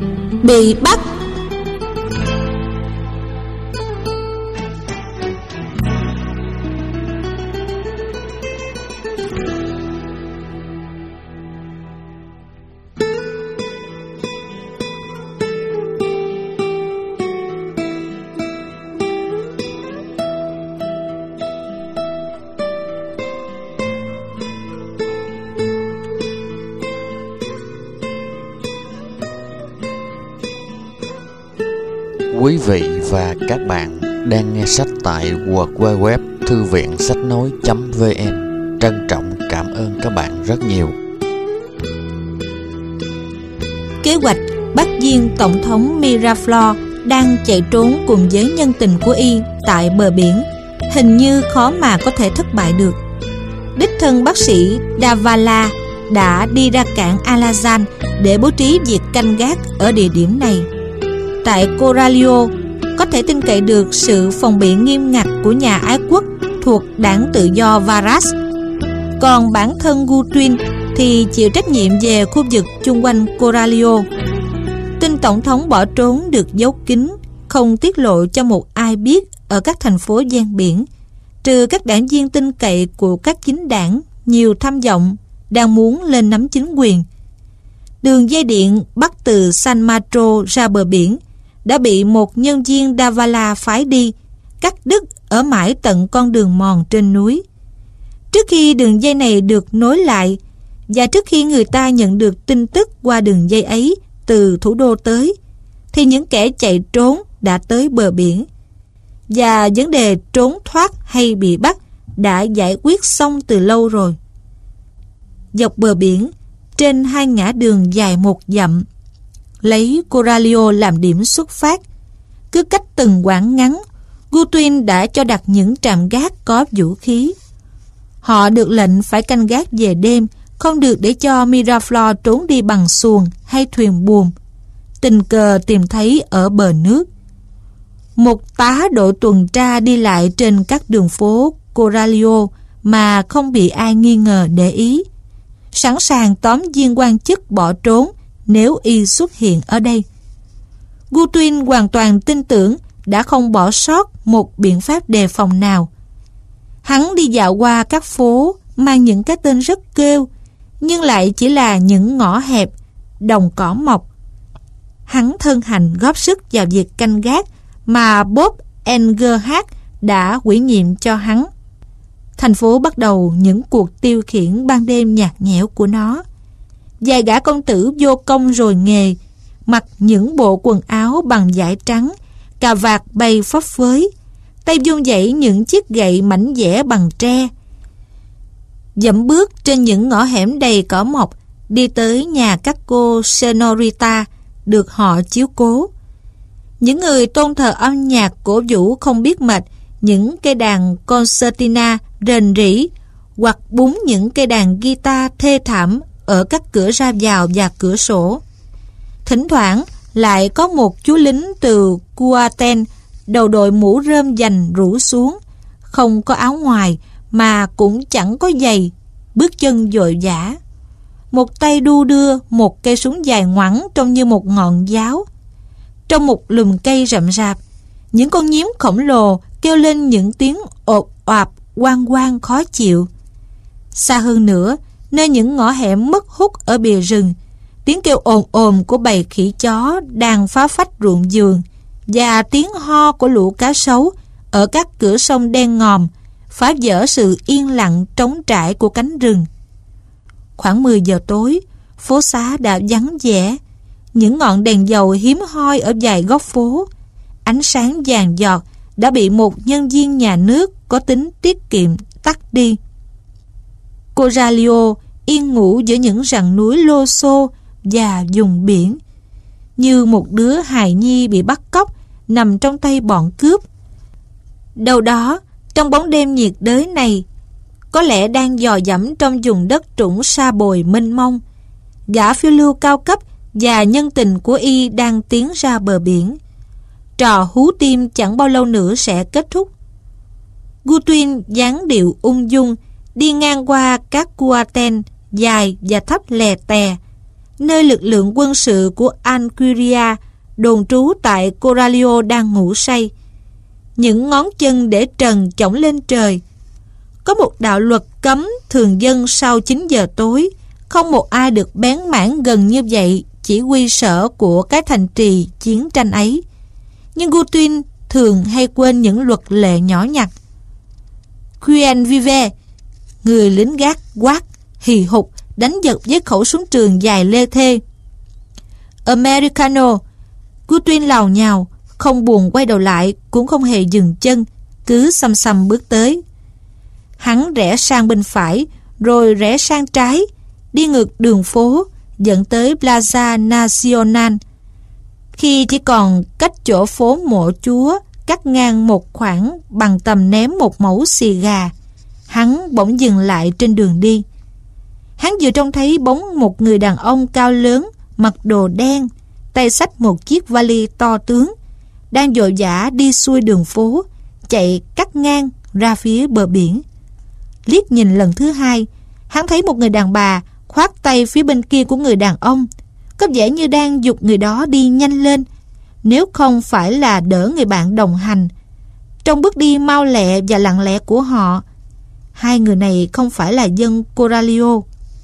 Bị bắt. Quý vị và các bạn đang nghe sách tại www thư viện sách nói.vn. Trân trọng cảm ơn các bạn rất nhiều. Kế hoạch bắt viên Tổng thống Miraflores đang chạy trốn cùng với nhân tình của y tại bờ biển hình như khó mà có thể thất bại được. Đích thân bác sĩ Davala đã đi ra cảng Alazan để bố trí việc canh gác ở địa điểm này. Tại Coralio có thể tin cậy được sự phòng bị nghiêm ngặt của nhà ái quốc thuộc đảng tự do Varas. Còn bản thân Gutuin thì chịu trách nhiệm về khu vực chung quanh Coralio. Tin tổng thống bỏ trốn được giấu kín, không tiết lộ cho một ai biết ở các thành phố ven biển, trừ các đảng viên tin cậy của các chính đảng nhiều tham vọng đang muốn lên nắm chính quyền. Đường dây điện bắt từ San Matro ra bờ biển đã bị một nhân viên Davala phái đi, cắt đứt ở mãi tận con đường mòn trên núi. Trước khi đường dây này được nối lại, và trước khi người ta nhận được tin tức qua đường dây ấy từ thủ đô tới, thì những kẻ chạy trốn đã tới bờ biển, và vấn đề trốn thoát hay bị bắt đã giải quyết xong từ lâu rồi. Dọc bờ biển, trên hai ngã đường dài 1 dặm, lấy Coralio làm điểm xuất phát, cứ cách từng quãng ngắn, Gutuin đã cho đặt những trạm gác có vũ khí. Họ được lệnh phải canh gác về đêm, không được để cho Miraflores trốn đi bằng xuồng hay thuyền buồm, tình cờ tìm thấy ở bờ nước. Một tá đội tuần tra đi lại trên các đường phố Coralio mà không bị ai nghi ngờ để ý, sẵn sàng tóm viên quan chức bỏ trốn nếu y xuất hiện ở đây. Gutuin hoàn toàn tin tưởng đã không bỏ sót một biện pháp đề phòng nào. Hắn đi dạo qua các phố mang những cái tên rất kêu, nhưng lại chỉ là những ngõ hẹp, đồng cỏ mọc. Hắn thân hành góp sức vào việc canh gác mà Bob Engerhardt đã ủy nhiệm cho hắn. Thành phố bắt đầu những cuộc tiêu khiển ban đêm nhạt nhẽo của nó. Vài gã công tử vô công rồi nghề, mặc những bộ quần áo bằng vải trắng, cà vạt bay phấp phới, tay vung vẩy những chiếc gậy mảnh vẽ bằng tre, dẫm bước trên những ngõ hẻm đầy cỏ mọc, đi tới nhà các cô senorita được họ chiếu cố. Những người tôn thờ âm nhạc cổ vũ không biết mệt những cây đàn concertina rền rĩ, hoặc búng những cây đàn guitar thê thảm ở các cửa ra vào và cửa sổ. Thỉnh thoảng lại có một chú lính từ Cuaten, đầu đội mũ rơm dành rủ xuống, không có áo ngoài mà cũng chẳng có giày, bước chân vội vã. Một tay đu đưa một cây súng dài ngoẵng trông như một ngọn giáo. Trong một lùm cây rậm rạp, những con nhím khổng lồ kêu lên những tiếng ộp oạp oang oang khó chịu. Xa hơn nữa, nơi những ngõ hẻm mất hút ở bìa rừng, tiếng kêu ồn ồn của bầy khỉ chó đang phá phách ruộng vườn, và tiếng ho của lũ cá sấu ở các cửa sông đen ngòm phá vỡ sự yên lặng trống trải của cánh rừng. Khoảng 10 giờ tối, phố xá đã vắng vẻ. Những ngọn đèn dầu hiếm hoi ở vài góc phố, ánh sáng vàng giọt đã bị một nhân viên nhà nước có tính tiết kiệm tắt đi. Coralio yên ngủ giữa những rặng núi lô xô và vùng biển, như một đứa hài nhi bị bắt cóc nằm trong tay bọn cướp. Đâu đó trong bóng đêm nhiệt đới này, có lẽ đang dò dẫm trong vùng đất trũng sa bồi mênh mông, gã phiêu lưu cao cấp và nhân tình của y đang tiến ra bờ biển. Trò hú tim chẳng bao lâu nữa sẽ kết thúc. Gutuin dáng điệu ung dung đi ngang qua các cuaten dài và thấp lè tè, nơi lực lượng quân sự của Ancuria đồn trú tại Coralio đang ngủ say. Những ngón chân để trần chổng lên trời. Có một đạo luật cấm thường dân sau 9 giờ tối không một ai được bén mảng gần như vậy chỉ huy sở của cái thành trì chiến tranh ấy. Nhưng Guthwin thường hay quên những luật lệ nhỏ nhặt. Quien vive, người lính gác quát, hì hục, đánh giật với khẩu súng trường dài lê thê. Americano, Guthwin lào nhào, không buồn quay đầu lại, cũng không hề dừng chân, cứ xăm xăm bước tới. Hắn rẽ sang bên phải, rồi rẽ sang trái, đi ngược đường phố, dẫn tới Plaza Nacional. Khi chỉ còn cách chỗ phố Mộ Chúa cắt ngang một khoảng bằng tầm ném một mẩu xì gà, hắn bỗng dừng lại trên đường đi. Hắn vừa trông thấy bóng một người đàn ông cao lớn, mặc đồ đen, tay xách một chiếc vali to tướng, đang vội vã đi xuôi đường phố, chạy cắt ngang ra phía bờ biển. Liếc nhìn lần thứ hai, hắn thấy một người đàn bà khoác tay phía bên kia của người đàn ông, có vẻ như đang giục người đó đi nhanh lên, nếu không phải là đỡ người bạn đồng hành. Trong bước đi mau lẹ và lặng lẽ của họ, hai người này không phải là dân Coralio.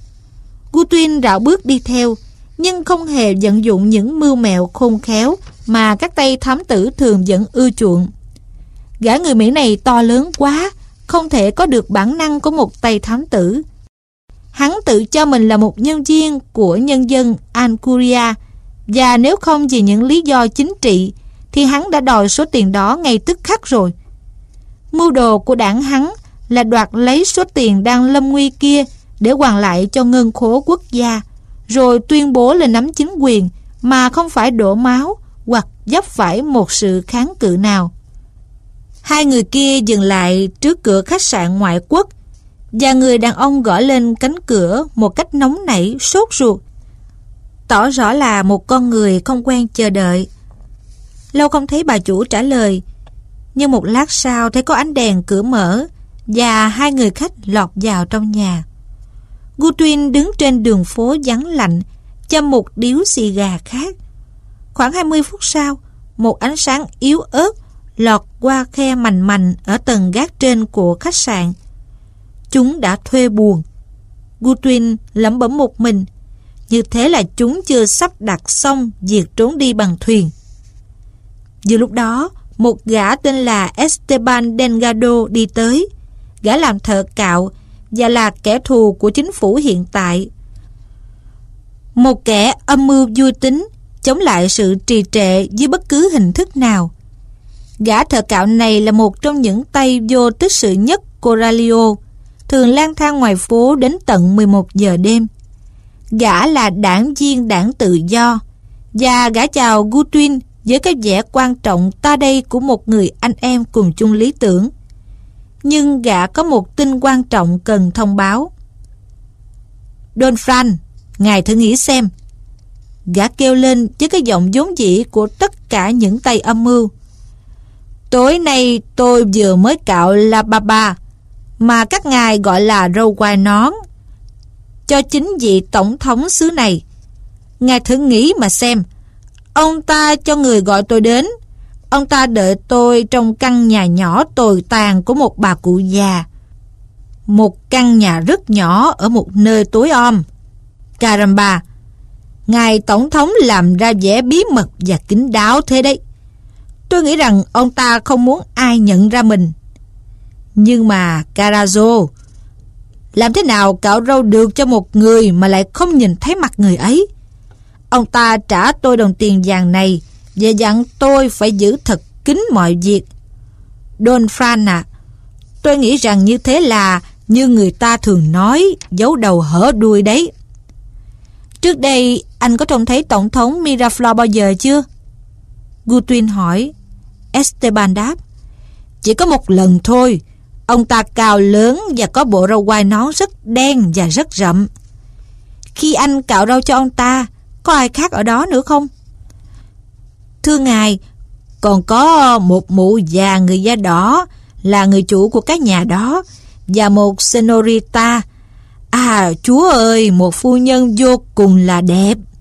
Guthwin rảo bước đi theo, nhưng không hề vận dụng những mưu mẹo khôn khéo mà các tay thám tử thường vẫn ưa chuộng. Gã người Mỹ này to lớn quá, không thể có được bản năng của một tay thám tử. Hắn tự cho mình là một nhân viên của nhân dân Ancuria, và nếu không vì những lý do chính trị thì hắn đã đòi số tiền đó ngay tức khắc rồi. Mưu đồ của đảng hắn là đoạt lấy số tiền đang lâm nguy kia để hoàn lại cho ngân khố quốc gia, rồi tuyên bố lên nắm chính quyền mà không phải đổ máu hoặc vấp phải một sự kháng cự nào. Hai người kia dừng lại trước cửa khách sạn ngoại quốc, và người đàn ông gõ lên cánh cửa một cách nóng nảy, sốt ruột, tỏ rõ là một con người không quen chờ đợi. Lâu không thấy bà chủ trả lời, nhưng một lát sau thấy có ánh đèn cửa mở và hai người khách lọt vào trong nhà. Guthwin đứng trên đường phố vắng lạnh, châm một điếu xì gà khác. Khoảng 20 phút sau, một ánh sáng yếu ớt lọt qua khe mành mành ở tầng gác trên của khách sạn. Chúng đã thuê buồng. Guthwin lẩm bẩm một mình, như thế là chúng chưa sắp đặt xong việc trốn đi bằng thuyền. Vừa lúc đó, một gã tên là Esteban Delgado đi tới. Gã làm thợ cạo và là kẻ thù của chính phủ hiện tại. Một kẻ âm mưu vui tính, chống lại sự trì trệ dưới bất cứ hình thức nào. Gã thợ cạo này là một trong những tay vô tích sự nhất Coralio, thường lang thang ngoài phố đến tận 11 giờ đêm. Gã là đảng viên đảng tự do, và gã chào Guthwin với cái vẻ quan trọng ta đây của một người anh em cùng chung lý tưởng. Nhưng gã có một tin quan trọng cần thông báo. Don Fran, ngài thử nghĩ xem. Gã kêu lên với cái giọng vốn dĩ của tất cả những tay âm mưu. Tối nay tôi vừa mới cạo La Baba, mà các ngài gọi là râu quai nón, cho chính vị tổng thống xứ này. Ngài thử nghĩ mà xem. Ông ta cho người gọi tôi đến. Ông ta đợi tôi trong căn nhà nhỏ tồi tàn của một bà cụ già. Một căn nhà rất nhỏ ở một nơi tối om. Caramba, ngài tổng thống làm ra vẻ bí mật và kín đáo thế đấy. Tôi nghĩ rằng ông ta không muốn ai nhận ra mình. Nhưng mà Carazo, làm thế nào cạo râu được cho một người mà lại không nhìn thấy mặt người ấy? Ông ta trả tôi đồng tiền vàng này và dặn tôi phải giữ thật kín mọi việc. Don Fran à, tôi nghĩ rằng như thế là như người ta thường nói, giấu đầu hở đuôi đấy. Trước đây anh có trông thấy tổng thống Miraflores bao giờ chưa? Guthwin hỏi. Esteban đáp. Chỉ có một lần thôi. Ông ta cao lớn và có bộ râu quai nón rất đen và rất rậm. Khi anh cạo râu cho ông ta, có ai khác ở đó nữa không? Thưa ngài, còn có một mụ già người da đỏ là người chủ của cái nhà đó, và một senorita. À chúa ơi, một phu nhân vô cùng là đẹp.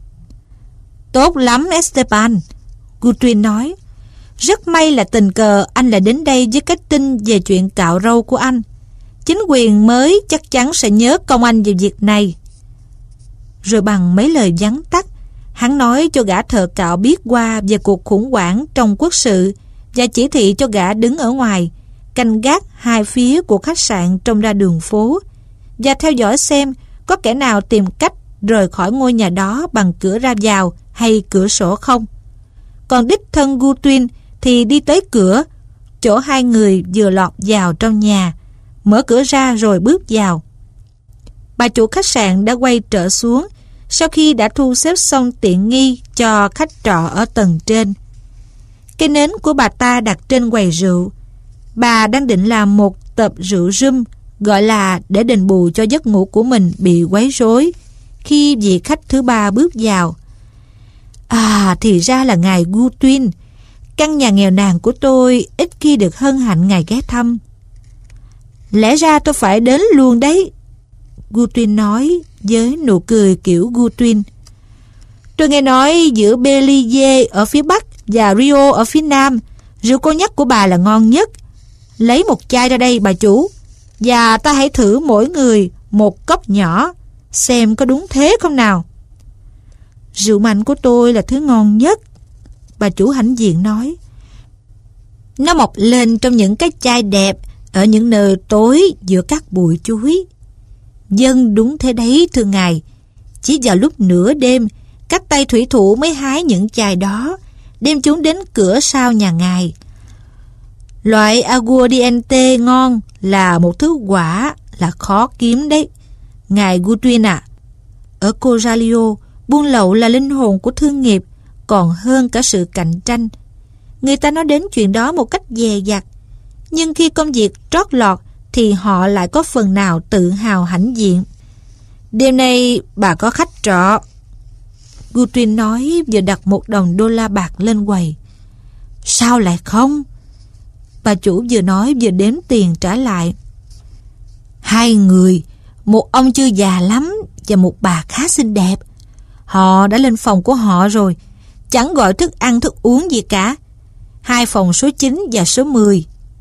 Tốt lắm Esteban, Guthrie nói. Rất may là tình cờ anh lại đến đây với cái tin về chuyện cạo râu của anh. Chính quyền mới chắc chắn sẽ nhớ công anh về việc này. Rồi bằng mấy lời vắn tắt, hắn nói cho gã thợ cạo biết qua về cuộc khủng hoảng trong quốc sự và chỉ thị cho gã đứng ở ngoài, canh gác hai phía của khách sạn trông ra đường phố và theo dõi xem có kẻ nào tìm cách rời khỏi ngôi nhà đó bằng cửa ra vào hay cửa sổ không. Còn đích thân Guthrie thì đi tới cửa, chỗ hai người vừa lọt vào trong nhà, mở cửa ra rồi bước vào. Bà chủ khách sạn đã quay trở xuống sau khi đã thu xếp xong tiện nghi cho khách trọ ở tầng trên. Cây nến của bà ta đặt trên quầy rượu. Bà đang định làm một tập rượu rum, gọi là để đền bù cho giấc ngủ của mình bị quấy rối, khi vị khách thứ ba bước vào. Thì ra là ngài Guthrie. Căn nhà nghèo nàn của tôi ít khi được hân hạnh ngài ghé thăm. Lẽ ra tôi phải đến luôn đấy, Guthrie nói với nụ cười kiểu Guthrie. Tôi nghe nói giữa Belize ở phía Bắc và Rio ở phía Nam, rượu cognac của bà là ngon nhất. Lấy một chai ra đây bà chủ, và ta hãy thử mỗi người một cốc nhỏ, xem có đúng thế không nào. Rượu mạnh của tôi là thứ ngon nhất, bà chủ hãnh diện nói. Nó mọc lên trong những cái chai đẹp ở những nơi tối giữa các bụi chuối. Dân đúng thế đấy thưa ngài. Chỉ vào lúc nửa đêm, các tay thủy thủ mới hái những chai đó, đem chúng đến cửa sau nhà ngài. Loại aguardiente ngon là một thứ quả là khó kiếm đấy, ngài Guthrie ạ. Ở Corralio, buôn lậu là linh hồn của thương nghiệp, còn hơn cả sự cạnh tranh. Người ta nói đến chuyện đó một cách dè dặt, nhưng khi công việc trót lọt thì họ lại có phần nào tự hào hãnh diện. Đêm nay bà có khách trọ, Guthrie nói vừa đặt $1 bạc lên quầy. Sao lại không? Bà chủ vừa nói vừa đếm tiền trả lại. 2 người, một ông chưa già lắm và một bà khá xinh đẹp. Họ đã lên phòng của họ rồi, chẳng gọi thức ăn thức uống gì cả. 2 phòng số 9 và số 10.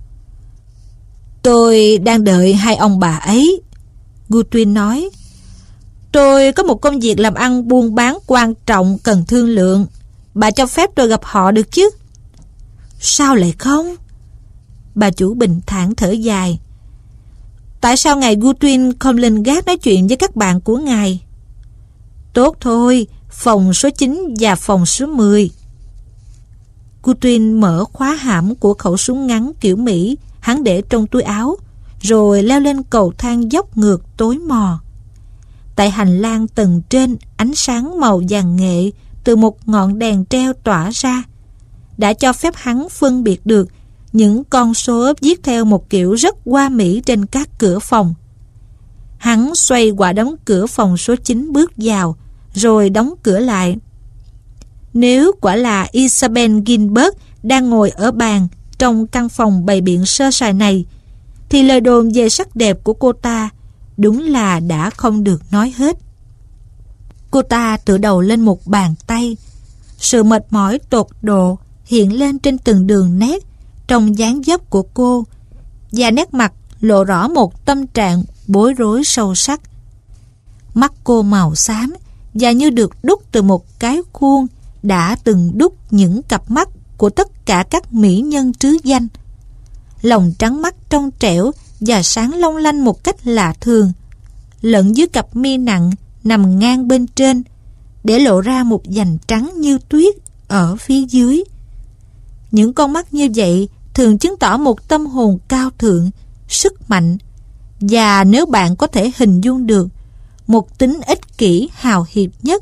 Tôi đang đợi 2 ông bà ấy, Guthrie nói. Tôi có một công việc làm ăn buôn bán quan trọng cần thương lượng. Bà cho phép tôi gặp họ được chứ? Sao lại không? Bà chủ bình thản thở dài. Tại sao ngài Guthrie không lên gác nói chuyện với các bạn của ngài? Tốt thôi, phòng số 9 và phòng số 10. Guthrie mở khóa hãm của khẩu súng ngắn kiểu Mỹ hắn để trong túi áo, rồi leo lên cầu thang dốc ngược tối mò. Tại hành lang tầng trên, ánh sáng màu vàng nghệ từ một ngọn đèn treo tỏa ra đã cho phép hắn phân biệt được những con số viết theo một kiểu rất hoa mỹ trên các cửa phòng. Hắn xoay quả đóng cửa phòng số 9 bước vào, rồi đóng cửa lại. Nếu quả là Isabel Gilbert đang ngồi ở bàn trong căn phòng bày biện sơ sài này, thì lời đồn về sắc đẹp của cô ta đúng là đã không được nói hết. Cô ta tựa đầu lên một bàn tay. Sự mệt mỏi tột độ hiện lên trên từng đường nét trong dáng dấp của cô, và nét mặt lộ rõ một tâm trạng bối rối sâu sắc. Mắt cô màu xám và như được đúc từ một cái khuôn đã từng đúc những cặp mắt của tất cả các mỹ nhân trứ danh. Lòng trắng mắt trong trẻo và sáng long lanh một cách lạ thường, lẫn dưới cặp mi nặng nằm ngang bên trên, để lộ ra một vành trắng như tuyết ở phía dưới. Những con mắt như vậy thường chứng tỏ một tâm hồn cao thượng, sức mạnh, và nếu bạn có thể hình dung được, một tính ích kỷ hào hiệp nhất.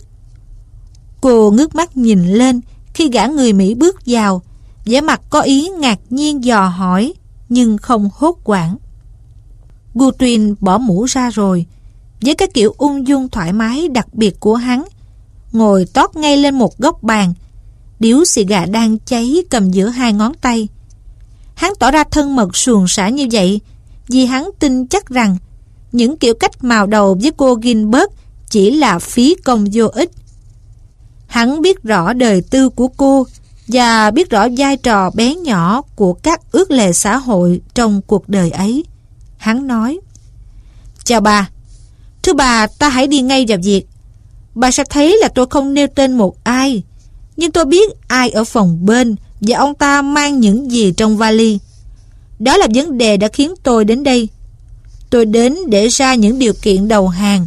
Cô ngước mắt nhìn lên khi gã người Mỹ bước vào, vẻ mặt có ý ngạc nhiên dò hỏi, nhưng không hốt hoảng. Guthrie bỏ mũ ra rồi, với cái kiểu ung dung thoải mái đặc biệt của hắn, ngồi tót ngay lên một góc bàn, điếu xì gà đang cháy cầm giữa 2 ngón tay. Hắn tỏ ra thân mật suồng sã như vậy vì hắn tin chắc rằng những kiểu cách mào đầu với cô Gilbert chỉ là phí công vô ích. Hắn biết rõ đời tư của cô và biết rõ vai trò bé nhỏ của các ước lệ xã hội trong cuộc đời ấy. Hắn nói: "Chào bà. Thưa bà, ta hãy đi ngay vào việc. Bà sẽ thấy là tôi không nêu tên một ai, nhưng tôi biết ai ở phòng bên và ông ta mang những gì trong vali. Đó là vấn đề đã khiến tôi đến đây. Tôi đến để ra những điều kiện đầu hàng."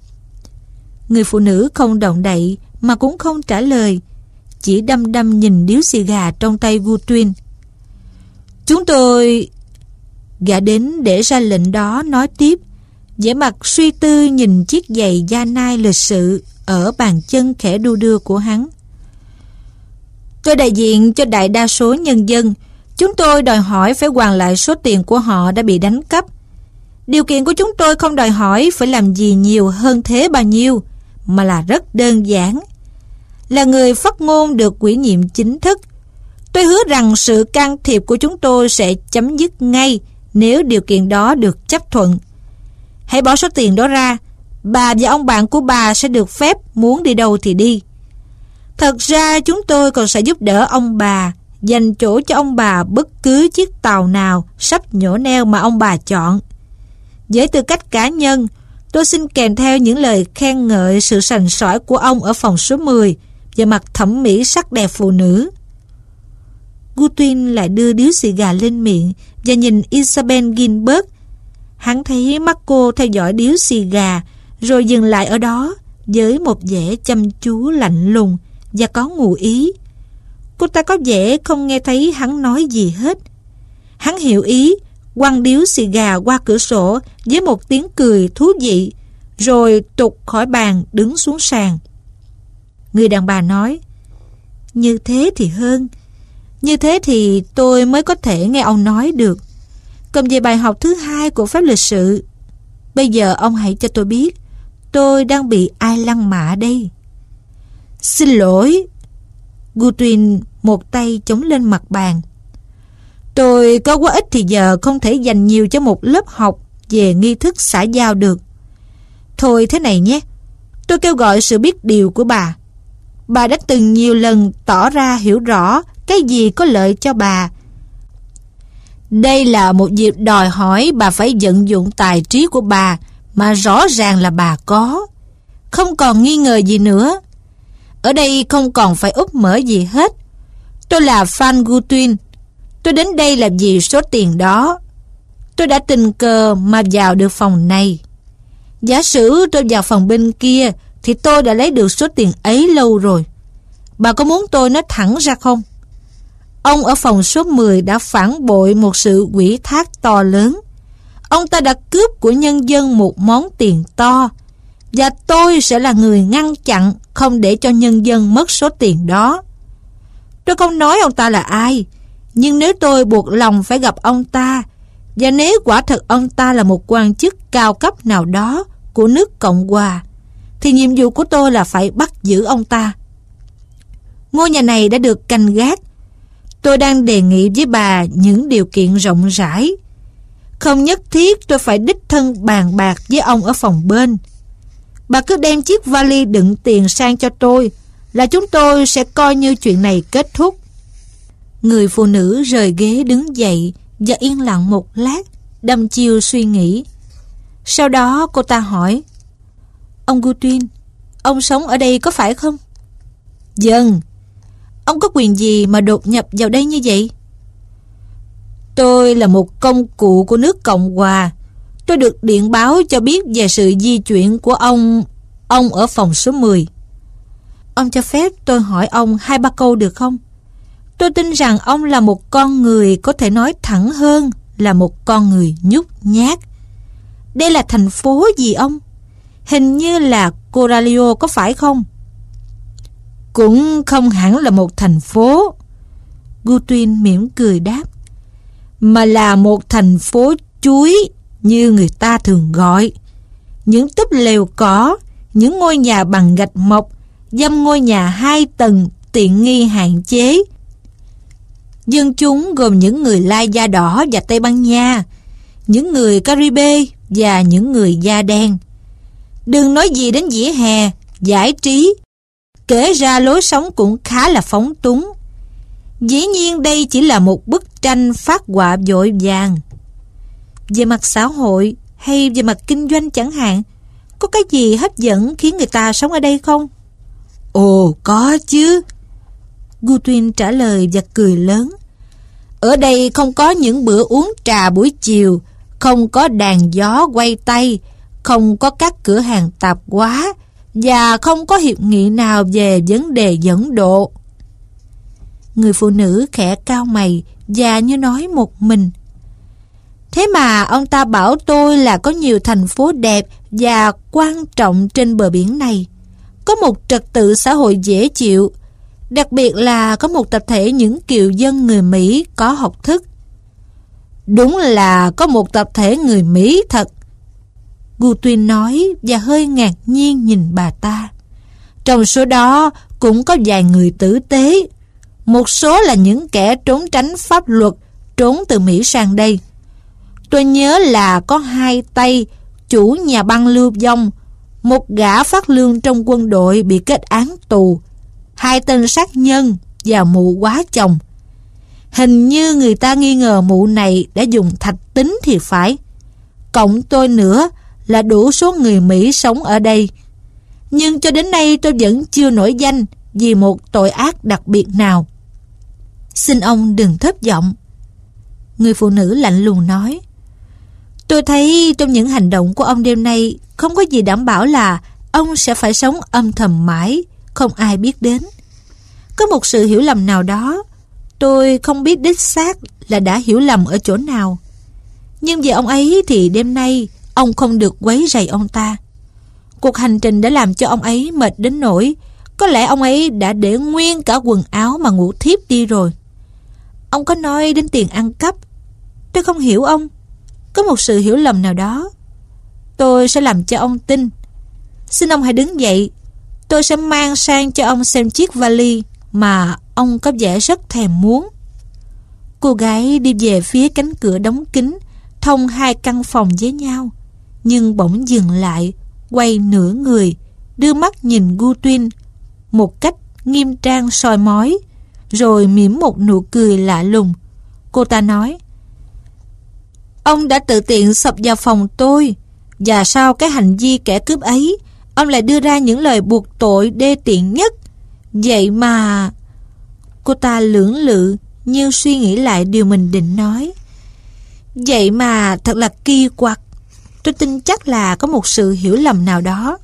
Người phụ nữ không động đậy mà cũng không trả lời, chỉ đăm đăm nhìn điếu xì gà trong tay Guthrie. "Chúng tôi..." Gã đến để ra lệnh đó nói tiếp, vẻ mặt suy tư nhìn chiếc giày da nai lịch sự ở bàn chân khẽ đu đưa của hắn. "Tôi đại diện cho đại đa số nhân dân. Chúng tôi đòi hỏi phải hoàn lại số tiền của họ đã bị đánh cắp. Điều kiện của chúng tôi không đòi hỏi phải làm gì nhiều hơn thế bao nhiêu, mà là rất đơn giản. Là người phát ngôn được ủy nhiệm chính thức, tôi hứa rằng sự can thiệp của chúng tôi sẽ chấm dứt ngay nếu điều kiện đó được chấp thuận. Hãy bỏ số tiền đó ra. Bà và ông bạn của bà sẽ được phép muốn đi đâu thì đi. Thật ra chúng tôi còn sẽ giúp đỡ ông bà, dành chỗ cho ông bà bất cứ chiếc tàu nào sắp nhổ neo mà ông bà chọn. Với tư cách cá nhân, tôi xin kèm theo những lời khen ngợi sự sành sỏi của ông ở phòng số 10 về mặt thẩm mỹ sắc đẹp phụ nữ." Guthrie lại đưa điếu xì gà lên miệng và nhìn Isabel Gilbert. Hắn thấy mắt cô theo dõi điếu xì gà, rồi dừng lại ở đó với một vẻ chăm chú lạnh lùng và có ngụ ý. Cô ta có vẻ không nghe thấy hắn nói gì hết. Hắn hiểu ý, quăng điếu xì gà qua cửa sổ với một tiếng cười thú vị, rồi tụt khỏi bàn đứng xuống sàn. Người đàn bà nói: "Như thế thì hơn. Như thế thì tôi mới có thể nghe ông nói được. Còn về bài học thứ 2 của phép lịch sự, bây giờ ông hãy cho tôi biết tôi đang bị ai lăng mạ đây." "Xin lỗi." Guthrie một tay chống lên mặt bàn. "Tôi có quá ít thì giờ không thể dành nhiều cho một lớp học về nghi thức xã giao được. Thôi thế này nhé, tôi kêu gọi sự biết điều của bà. Bà đã từng nhiều lần tỏ ra hiểu rõ cái gì có lợi cho bà. Đây là một dịp đòi hỏi bà phải vận dụng tài trí của bà mà rõ ràng là bà có. Không còn nghi ngờ gì nữa. Ở đây không còn phải úp mở gì hết. Tôi là Phan Guthrie. Tôi đến đây làm gì số tiền đó. Tôi đã tình cờ mà vào được phòng này. Giả sử tôi vào phòng bên kia thì tôi đã lấy được số tiền ấy lâu rồi. Bà có muốn tôi nói thẳng ra không? Ông ở phòng số 10 đã phản bội một sự ủy thác to lớn. Ông ta đã cướp của nhân dân một món tiền to, và tôi sẽ là người ngăn chặn không để cho nhân dân mất số tiền đó. Tôi không nói ông ta là ai, nhưng nếu tôi buộc lòng phải gặp ông ta, và nếu quả thật ông ta là một quan chức cao cấp nào đó của nước Cộng Hòa, thì nhiệm vụ của tôi là phải bắt giữ ông ta. Ngôi nhà này đã được canh gác. Tôi đang đề nghị với bà những điều kiện rộng rãi. Không nhất thiết tôi phải đích thân bàn bạc với ông ở phòng bên. Bà cứ đem chiếc vali đựng tiền sang cho tôi là chúng tôi sẽ coi như chuyện này kết thúc." Người phụ nữ rời ghế đứng dậy và yên lặng một lát, đăm chiêu suy nghĩ. Sau đó cô ta hỏi: "Ông Guthrie, ông sống ở đây có phải không?" "Vâng." "Ông có quyền gì mà đột nhập vào đây như vậy?" "Tôi là một công cụ của nước Cộng Hòa. Tôi được điện báo cho biết về sự di chuyển của ông ở phòng số 10. Ông cho phép tôi hỏi ông 2-3 câu được không? Tôi tin rằng ông là một con người có thể nói thẳng hơn là một con người nhút nhát. Đây là thành phố gì ông? Hình như là Coralio có phải không?" "Cũng không hẳn là một thành phố," Guthrie mỉm cười đáp, "mà là một thành phố chuối như người ta thường gọi. Những túp lều cỏ, những ngôi nhà bằng gạch mộc, dăm ngôi nhà 2 tầng tiện nghi hạn chế. Dân chúng gồm những người Lai da đỏ và Tây Ban Nha, những người Caribe và những người da đen. Đừng nói gì đến vỉa hè, giải trí. kể ra lối sống cũng khá là phóng túng. Dĩ nhiên đây chỉ là một bức tranh phác họa vội vàng. Về mặt xã hội hay về mặt kinh doanh chẳng hạn, có cái gì hấp dẫn khiến người ta sống ở đây không? Ồ, có chứ. Goodwin trả lời và cười lớn. Ở đây không có những bữa uống trà buổi chiều, không có đàn gió quay tay, không có các cửa hàng tạp hóa, và không có hiệp nghị nào về vấn đề dẫn độ. Người phụ nữ khẽ cau mày và như nói một mình. Thế mà ông ta bảo tôi là có nhiều thành phố đẹp và quan trọng trên bờ biển này, có một trật tự xã hội dễ chịu, đặc biệt là có một tập thể những kiều dân người Mỹ có học thức. Đúng là có một tập thể người Mỹ thật, Goodwin nói và hơi ngạc nhiên nhìn bà ta. Trong số đó cũng có vài người tử tế, một số là những kẻ trốn tránh pháp luật, trốn từ Mỹ sang đây. Tôi nhớ là có 2 Tây, chủ nhà băng lưu vong, một gã phát lương trong quân đội bị kết án tù, 2 tên sát nhân và mụ quá chồng. Hình như người ta nghi ngờ mụ này đã dùng thạch tín thì phải. Cộng tôi nữa là đủ số người Mỹ sống ở đây. Nhưng cho đến nay tôi vẫn chưa nổi danh vì một tội ác đặc biệt nào. Xin ông đừng thất vọng. Người phụ nữ lạnh lùng nói. Tôi thấy trong những hành động của ông đêm nay không có gì đảm bảo là ông sẽ phải sống âm thầm mãi, không ai biết đến. Có một sự hiểu lầm nào đó, tôi không biết đích xác là đã hiểu lầm ở chỗ nào. Nhưng về ông ấy thì đêm nay ông không được quấy rầy ông ta. Cuộc hành trình đã làm cho ông ấy mệt đến nỗi có lẽ ông ấy đã để nguyên cả quần áo mà ngủ thiếp đi rồi. Ông có nói đến tiền ăn cắp. Tôi không hiểu ông. Có một sự hiểu lầm nào đó. Tôi sẽ làm cho ông tin. Xin ông hãy đứng dậy. Tôi sẽ mang sang cho ông xem chiếc vali mà ông có vẻ rất thèm muốn. Cô gái đi về phía cánh cửa đóng kín thông 2 căn phòng với nhau, nhưng bỗng dừng lại, quay nửa người, đưa mắt nhìn Goodwin một cách nghiêm trang soi mói, rồi mỉm một nụ cười lạ lùng. Cô ta nói: Ông đã tự tiện xộc vào phòng tôi, và sau cái hành vi kẻ cướp ấy, ông lại đưa ra những lời buộc tội đê tiện nhất. Vậy mà... Cô ta lưỡng lự như suy nghĩ lại điều mình định nói. Vậy mà thật là kỳ quặc. Tôi tin chắc là có một sự hiểu lầm nào đó.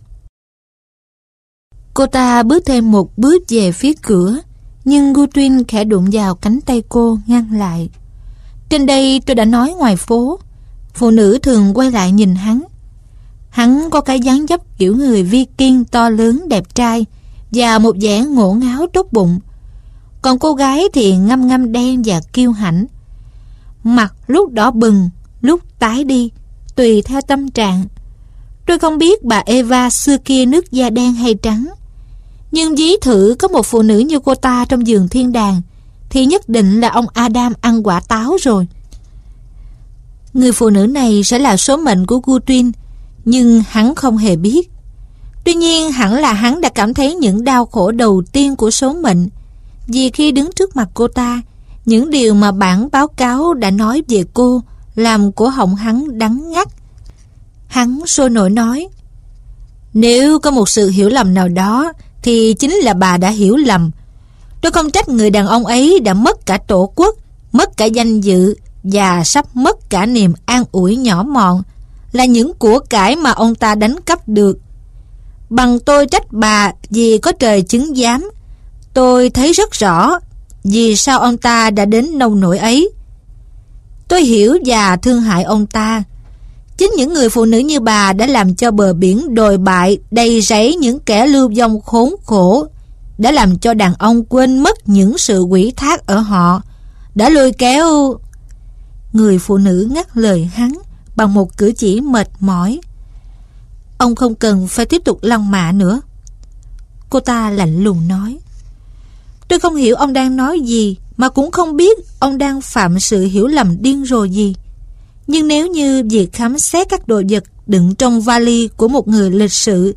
Cô ta bước thêm một bước về phía cửa, nhưng Goodwin khẽ đụng vào cánh tay cô ngăn lại. Trên đây tôi đã nói ngoài phố, phụ nữ thường quay lại nhìn hắn. Hắn có cái dáng dấp kiểu người Viking to lớn đẹp trai và một vẻ ngổ ngáo tốt bụng. Còn cô gái thì ngăm ngăm đen và kiêu hãnh. Mặt lúc đỏ bừng, lúc tái đi, tùy theo tâm trạng. Tôi không biết bà Eva xưa kia nước da đen hay trắng, nhưng ví thử có một phụ nữ như cô ta trong vườn thiên đàng thì nhất định là ông Adam ăn quả táo rồi. Người phụ nữ này sẽ là số mệnh của Goodwin, nhưng hắn không hề biết. Tuy nhiên hẳn là hắn đã cảm thấy những đau khổ đầu tiên của số mệnh, vì khi đứng trước mặt cô ta, những điều mà bản báo cáo đã nói về cô làm cổ họng hắn đắng ngắt. Hắn sôi nổi nói: Nếu có một sự hiểu lầm nào đó thì chính là bà đã hiểu lầm. Tôi không trách người đàn ông ấy đã mất cả tổ quốc, mất cả danh dự và sắp mất cả niềm an ủi nhỏ mọn, là những của cải mà ông ta đánh cắp được. Bằng tôi trách bà vì có trời chứng giám. Tôi thấy rất rõ vì sao ông ta đã đến nông nỗi ấy. Tôi hiểu và thương hại ông ta. Chính những người phụ nữ như bà đã làm cho bờ biển đồi bại đầy rẫy những kẻ lưu vong khốn khổ, đã làm cho đàn ông quên mất những sự ủy thác ở họ, đã lôi kéo... Người phụ nữ ngắt lời hắn bằng một cử chỉ mệt mỏi. Ông không cần phải tiếp tục lăng mạ nữa, cô ta lạnh lùng nói. Tôi không hiểu ông đang nói gì, mà cũng không biết ông đang phạm sự hiểu lầm điên rồ gì. Nhưng nếu như việc khám xét các đồ vật đựng trong vali của một người lịch sự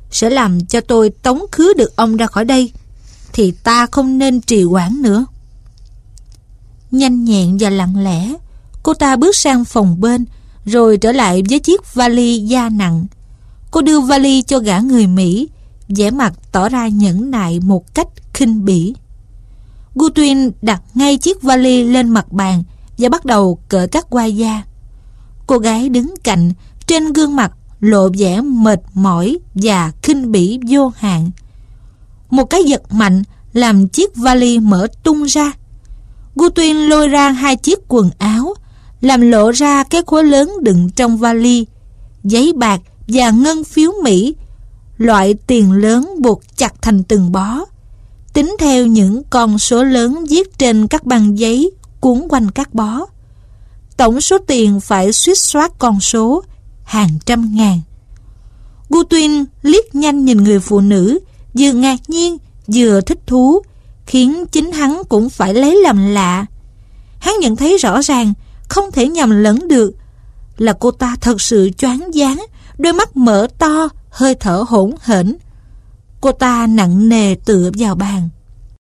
sẽ làm cho tôi tống khứ được ông ra khỏi đây, thì ta không nên trì hoãn nữa. Nhanh nhẹn và lặng lẽ, cô ta bước sang phòng bên, rồi trở lại với chiếc vali da nặng. Cô đưa vali cho gã người Mỹ, vẻ mặt tỏ ra nhẫn nại một cách khinh bỉ. Guthrie đặt ngay chiếc vali lên mặt bàn và bắt đầu cởi các quai da. Cô gái đứng cạnh, trên gương mặt lộ vẻ mệt mỏi và khinh bỉ vô hạn. Một cái giật mạnh làm chiếc vali mở tung ra. Guthrie lôi ra 2 chiếc quần áo, làm lộ ra cái khối lớn đựng trong vali, giấy bạc và ngân phiếu Mỹ, loại tiền lớn buộc chặt thành từng bó, tính theo những con số lớn viết trên các băng giấy cuốn quanh các bó. Tổng số tiền phải suýt soát con số hàng trăm ngàn. Guthrie liếc nhanh nhìn người phụ nữ, vừa ngạc nhiên vừa thích thú, khiến chính hắn cũng phải lấy làm lạ. Hắn nhận thấy rõ ràng, không thể nhầm lẫn được, là cô ta thật sự choáng váng, đôi mắt mở to, hơi thở hỗn hển. Cô ta nặng nề tựa vào bàn.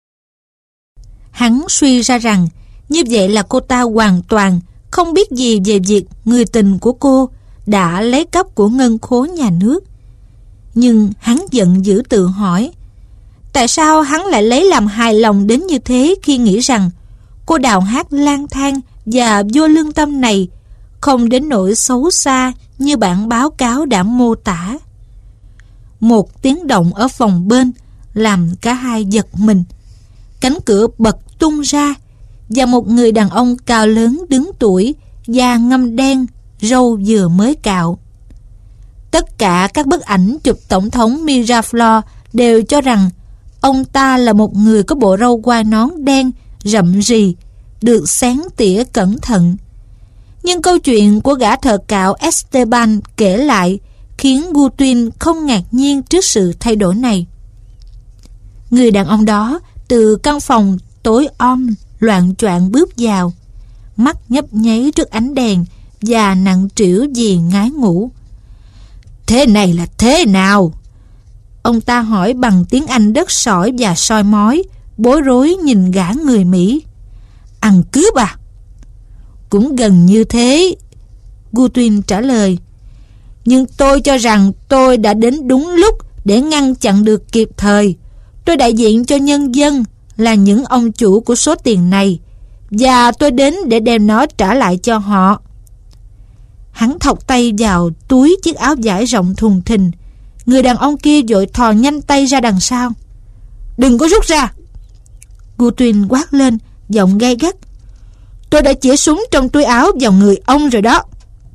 Hắn suy ra rằng như vậy là cô ta hoàn toàn không biết gì về việc người tình của cô đã lấy cắp của ngân khố nhà nước. Nhưng hắn giận dữ tự hỏi, tại sao hắn lại lấy làm hài lòng đến như thế khi nghĩ rằng cô đào hát lang thang và vô lương tâm này không đến nỗi xấu xa như bản báo cáo đã mô tả. Một tiếng động ở phòng bên làm cả hai giật mình. Cánh cửa bật tung ra và một người đàn ông cao lớn đứng tuổi, da ngăm đen, râu vừa mới cạo. Tất cả các bức ảnh chụp tổng thống Miraflores đều cho rằng ông ta là một người có bộ râu quai nón đen rậm rì, được xén tỉa cẩn thận. Nhưng câu chuyện của gã thợ cạo Esteban kể lại khiến Guthrie không ngạc nhiên trước sự thay đổi này. Người đàn ông đó từ căn phòng tối om loạng choạng bước vào, mắt nhấp nháy trước ánh đèn và nặng trĩu vì ngái ngủ. Thế này là thế nào? Ông ta hỏi bằng tiếng Anh đất sỏi và soi mói, bối rối nhìn gã người Mỹ. Ăn cướp à? Cũng gần như thế, Guthrie trả lời. Nhưng tôi cho rằng tôi đã đến đúng lúc để ngăn chặn được kịp thời. Tôi đại diện cho nhân dân, là những ông chủ của số tiền này, và tôi đến để đem nó trả lại cho họ. Hắn thọc tay vào túi chiếc áo vải rộng thùng thình. Người đàn ông kia vội thò nhanh tay ra đằng sau. Đừng có rút ra! Guthrie quát lên, giọng gay gắt. Tôi đã chĩa súng trong túi áo vào người ông rồi đó.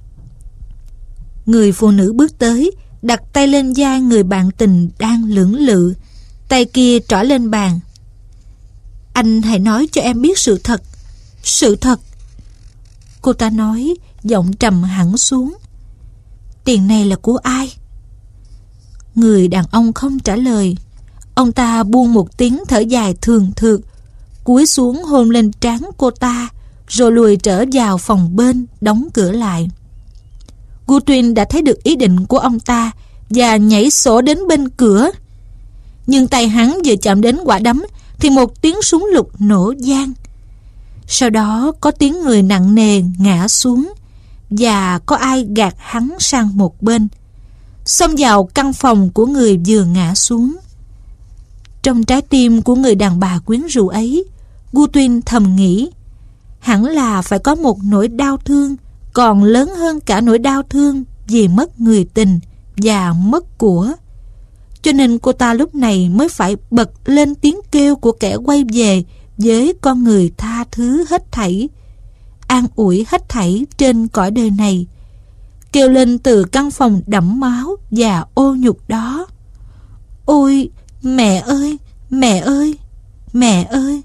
Người phụ nữ bước tới, đặt tay lên vai người bạn tình đang lưỡng lự, tay kia trỏ lên bàn. Anh hãy nói cho em biết sự thật. Sự thật. Cô ta nói, giọng trầm hẳn xuống. Tiền này là của ai? Người đàn ông không trả lời. Ông ta buông một tiếng thở dài thường thượt, cúi xuống hôn lên trán cô ta, rồi lùi trở vào phòng bên, đóng cửa lại. Guthrie đã thấy được ý định của ông ta và nhảy sổ đến bên cửa. Nhưng tay hắn vừa chạm đến quả đấm thì một tiếng súng lục nổ vang. Sau đó có tiếng người nặng nề ngã xuống và có ai gạt hắn sang một bên, xông vào căn phòng của người vừa ngã xuống. Trong trái tim của người đàn bà quyến rũ ấy, Guthrie thầm nghĩ, hẳn là phải có một nỗi đau thương còn lớn hơn cả nỗi đau thương vì mất người tình và mất của. Cho nên cô ta lúc này mới phải bật lên tiếng kêu của kẻ quay về với con người tha thứ hết thảy, an ủi hết thảy trên cõi đời này, kêu lên từ căn phòng đẫm máu và ô nhục đó. Ôi, mẹ ơi, mẹ ơi, mẹ ơi!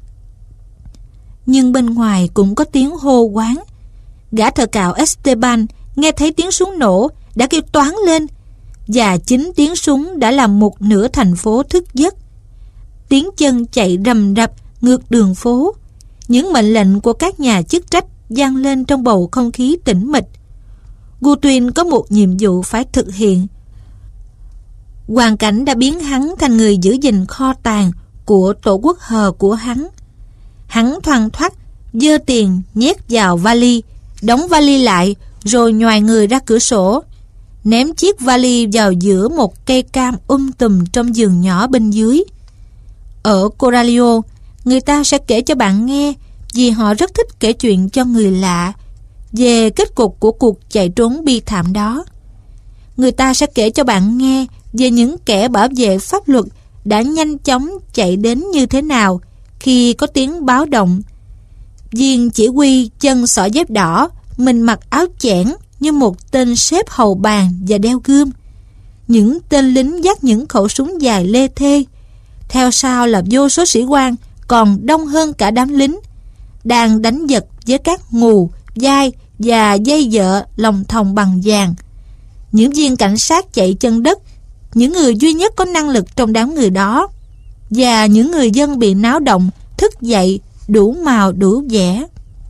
Nhưng bên ngoài cũng có tiếng hô hoán. Gã thợ cạo Esteban nghe thấy tiếng súng nổ đã kêu toáng lên, và chính tiếng súng đã làm một nửa thành phố thức giấc. Tiếng chân chạy rầm rập ngược đường phố. Những mệnh lệnh của các nhà chức trách vang lên trong bầu không khí tĩnh mịch. Guthrie có một nhiệm vụ phải thực hiện. Hoàn cảnh đã biến hắn thành người giữ gìn kho tàng của tổ quốc hờ của hắn. Hắn thoăn thoắt giơ tiền nhét vào vali, đóng vali lại rồi nhoài người ra cửa sổ, ném chiếc vali vào giữa một cây cam tùm trong vườn nhỏ bên dưới. Ở Coralio, người ta sẽ kể cho bạn nghe, vì họ rất thích kể chuyện cho người lạ về kết cục của cuộc chạy trốn bi thảm đó. Người ta sẽ kể cho bạn nghe về những kẻ bảo vệ pháp luật đã nhanh chóng chạy đến như thế nào khi có tiếng báo động. Viên chỉ huy chân xỏ dép đỏ, mình mặc áo chẽn như một tên sếp hầu bàn và đeo gươm. Những tên lính dắt những khẩu súng dài lê thê. Theo sau là vô số sĩ quan còn đông hơn cả đám lính, đang đánh giật với các ngù, vai và dây dợ lòng thòng bằng vàng. Những viên cảnh sát chạy chân đất, những người duy nhất có năng lực trong đám người đó, và những người dân bị náo động thức dậy đủ màu đủ vẻ.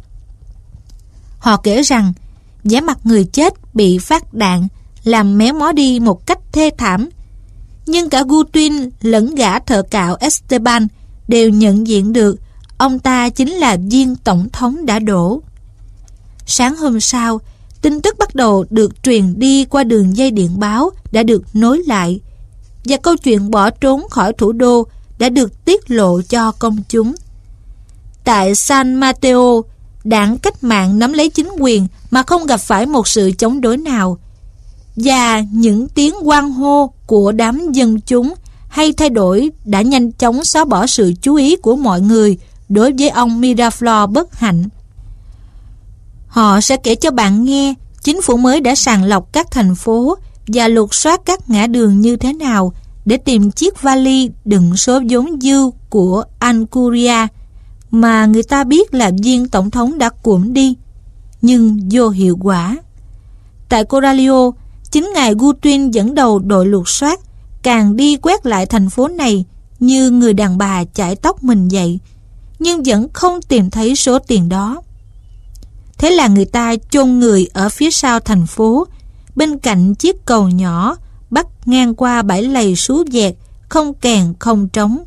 Họ kể rằng vẻ mặt người chết bị phát đạn làm méo mó đi một cách thê thảm, nhưng cả Gutuin lẫn gã thợ cạo Esteban đều nhận diện được ông ta chính là viên tổng thống đã đổ. Sáng hôm sau, tin tức bắt đầu được truyền đi qua đường dây điện báo đã được nối lại, và câu chuyện bỏ trốn khỏi thủ đô đã được tiết lộ cho công chúng. Tại San Mateo, đảng cách mạng nắm lấy chính quyền mà không gặp phải một sự chống đối nào, và những tiếng hoan hô của đám dân chúng hay thay đổi đã nhanh chóng xóa bỏ sự chú ý của mọi người đối với ông Miraflores bất hạnh. Họ sẽ kể cho bạn nghe chính phủ mới đã sàng lọc các thành phố và lục soát các ngã đường như thế nào để tìm chiếc vali đựng số vốn dư của Ancuria mà người ta biết là viên tổng thống đã cuộm đi, nhưng vô hiệu quả. Tại Coralio, chính ngài Gutuin dẫn đầu đội lục soát, càng đi quét lại thành phố này như người đàn bà chải tóc mình vậy, nhưng vẫn không tìm thấy số tiền đó. Thế là người ta chôn người ở phía sau thành phố, bên cạnh chiếc cầu nhỏ bắc ngang qua bãi lầy sú dẹt, không kèn không trống.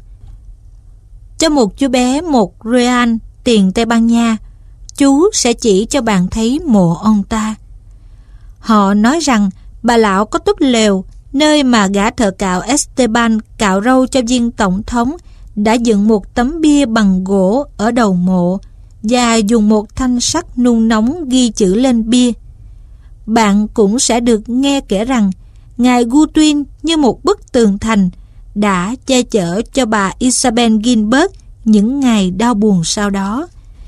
Cho một chú bé một real tiền Tây Ban Nha, chú sẽ chỉ cho bạn thấy mộ ông ta. Họ nói rằng bà lão có túp lều nơi mà gã thợ cạo Esteban cạo râu cho viên tổng thống đã dựng một tấm bia bằng gỗ ở đầu mộ và dùng một thanh sắt nung nóng ghi chữ lên bia. Bạn cũng sẽ được nghe kể rằng ngài Gutuin như một bức tường thành đã che chở cho bà Isabel Gilbert những ngày đau buồn sau đó,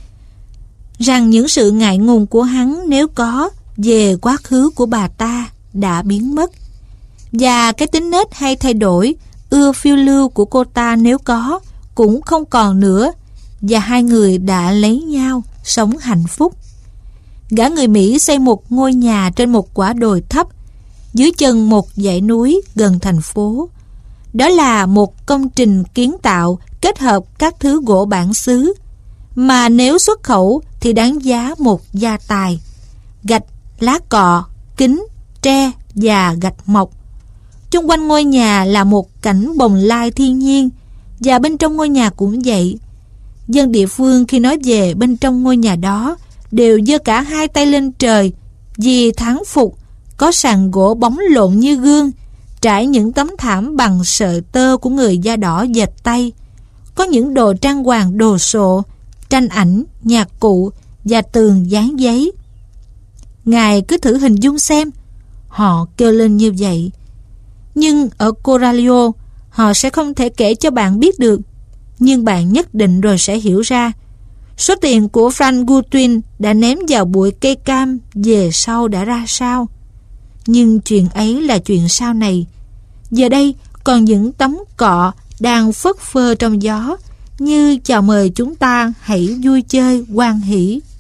rằng những sự ngại ngùng của hắn nếu có về quá khứ của bà ta đã biến mất, và cái tính nết hay thay đổi ưa phiêu lưu của cô ta nếu có cũng không còn nữa, và hai người đã lấy nhau sống hạnh phúc. Gã người Mỹ xây một ngôi nhà trên một quả đồi thấp dưới chân một dãy núi gần thành phố. Đó là một công trình kiến tạo kết hợp các thứ gỗ bản xứ mà nếu xuất khẩu thì đáng giá một gia tài: gạch, lá cọ, kính, tre và gạch mộc. Chung quanh ngôi nhà là một cảnh bồng lai thiên nhiên, và bên trong ngôi nhà cũng vậy. Dân địa phương khi nói về bên trong ngôi nhà đó đều giơ cả hai tay lên trời vì thán phục có sàn gỗ bóng lộn như gương, trải những tấm thảm bằng sợi tơ của người da đỏ dệt tay. Có những đồ trang hoàng đồ sộ, tranh ảnh, nhạc cụ và tường dán giấy. Ngài cứ thử hình dung xem, họ kêu lên như vậy. Nhưng ở Coralio, họ sẽ không thể kể cho bạn biết được, nhưng bạn nhất định rồi sẽ hiểu ra. Số tiền của Frank Gutuin đã ném vào bụi cây cam về sau đã ra sao. Nhưng chuyện ấy là chuyện sau này. Giờ đây còn những tấm cọ đang phất phơ trong gió, như chào mời chúng ta hãy vui chơi hoan hỷ.